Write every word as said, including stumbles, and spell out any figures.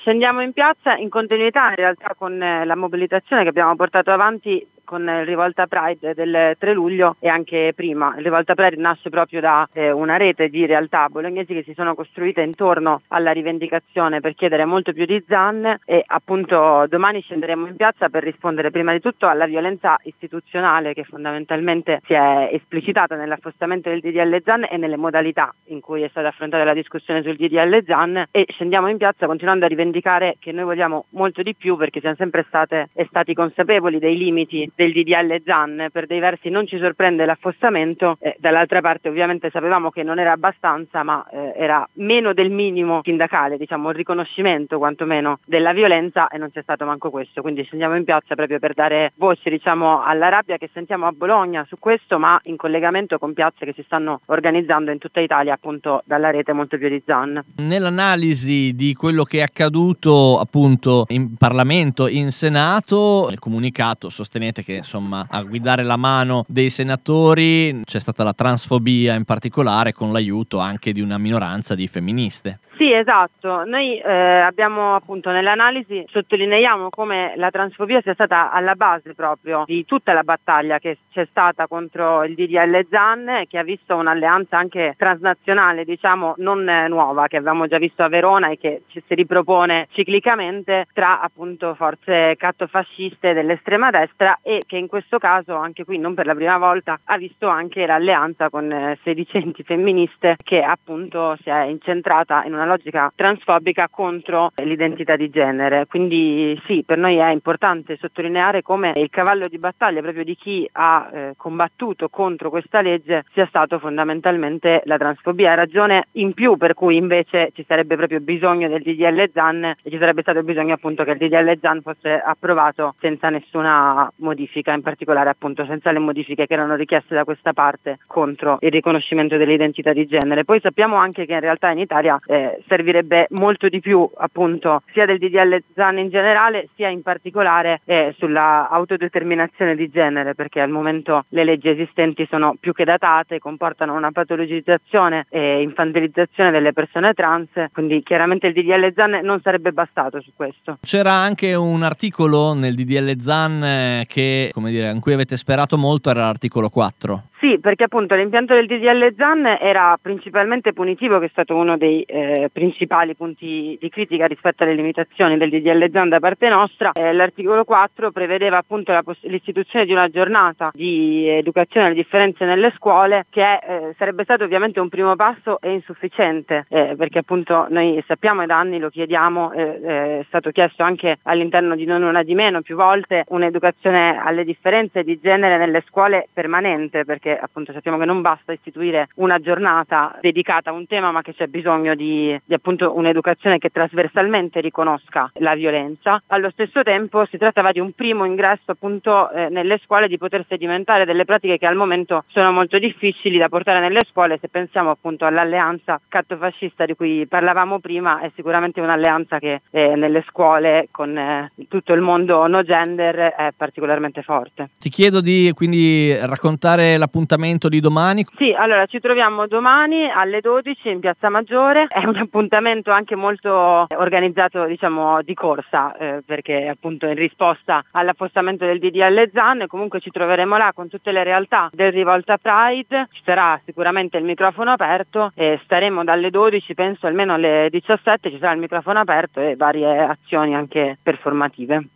Scendiamo in piazza in continuità in realtà con la mobilitazione che abbiamo portato avanti con il Rivolta Pride del tre luglio e anche prima. Il Rivolta Pride nasce proprio da eh, una rete di realtà bolognesi che si sono costruite intorno alla rivendicazione per chiedere molto più di Zan, e appunto domani scenderemo in piazza per rispondere prima di tutto alla violenza istituzionale che fondamentalmente si è esplicitata nell'affossamento del D D L Zan e nelle modalità in cui è stata affrontata la discussione sul D D L Zan, e scendiamo in piazza continuando a rivendicare che noi vogliamo molto di più, perché siamo sempre state e stati consapevoli dei limiti del D D L Zan. Per dei versi non ci sorprende l'affossamento, eh, dall'altra parte ovviamente sapevamo che non era abbastanza, ma eh, era meno del minimo sindacale, diciamo il riconoscimento quantomeno della violenza, e non c'è stato manco questo. Quindi scendiamo in piazza proprio per dare voce, diciamo, alla rabbia che sentiamo a Bologna su questo, ma in collegamento con piazze che si stanno organizzando in tutta Italia appunto dalla rete Molto più di Zan. Nell'analisi di quello che è accaduto appunto in Parlamento, in Senato, nel comunicato sostenete che insomma a guidare la mano dei senatori c'è stata la transfobia, in particolare con l'aiuto anche di una minoranza di femministe. Sì, esatto. Noi eh, abbiamo appunto nell'analisi sottolineiamo come la transfobia sia stata alla base proprio di tutta la battaglia che c'è stata contro il D D L Zan, che ha visto un'alleanza anche transnazionale, diciamo non nuova, che avevamo già visto a Verona e che ci si ripropone ciclicamente tra appunto forze cattofasciste dell'estrema destra, e che in questo caso anche qui non per la prima volta ha visto anche l'alleanza con eh, sedicenti femministe, che appunto si è incentrata in una logica transfobica contro l'identità di genere. Quindi sì, per noi è importante sottolineare come il cavallo di battaglia proprio di chi ha eh, combattuto contro questa legge sia stato fondamentalmente la transfobia, ragione in più per cui invece ci sarebbe proprio bisogno del D D L Zan, e ci sarebbe stato bisogno appunto che il D D L Zan fosse approvato senza nessuna modifica, in particolare appunto senza le modifiche che erano richieste da questa parte contro il riconoscimento dell'identità di genere. Poi sappiamo anche che in realtà in Italia eh, servirebbe molto di più appunto sia del D D L Zan in generale sia in particolare eh, sulla autodeterminazione di genere, perché al momento le leggi esistenti sono più che datate, comportano una patologizzazione e infantilizzazione delle persone trans, quindi chiaramente il D D L Zan non sarebbe bastato su questo. C'era anche un articolo nel D D L Zan eh, che, come dire, in cui avete sperato molto, era l'articolo quattro. Sì, perché appunto l'impianto del D D L Zan era principalmente punitivo, che è stato uno dei eh, principali punti di critica rispetto alle limitazioni del D D L Zan da parte nostra. Eh, l'articolo quattro prevedeva appunto la poss- l'istituzione di una giornata di educazione alle differenze nelle scuole, che eh, sarebbe stato ovviamente un primo passo e insufficiente, eh, perché appunto noi sappiamo e da anni lo chiediamo, eh, eh, è stato chiesto anche all'interno di Non Una di Meno più volte un'educazione alle differenze di genere nelle scuole permanente, perché appunto sappiamo che non basta istituire una giornata dedicata a un tema, ma che c'è bisogno di, di appunto un'educazione che trasversalmente riconosca la violenza. Allo stesso tempo si trattava di un primo ingresso appunto eh, nelle scuole, di poter sedimentare delle pratiche che al momento sono molto difficili da portare nelle scuole. Se pensiamo appunto all'alleanza cattofascista di cui parlavamo prima, è sicuramente un'alleanza che eh, nelle scuole con eh, tutto il mondo no gender è particolarmente forte. Ti chiedo di quindi raccontare l'appuntamento di domani. Sì, allora ci troviamo domani alle dodici in Piazza Maggiore. È un appuntamento anche molto organizzato, diciamo, di corsa, eh, perché appunto in risposta all'affossamento del D D L Zan. Comunque ci troveremo là con tutte le realtà del Rivolta Pride, ci sarà sicuramente il microfono aperto e staremo dalle dodici, penso almeno alle diciassette ci sarà il microfono aperto e varie azioni anche performative.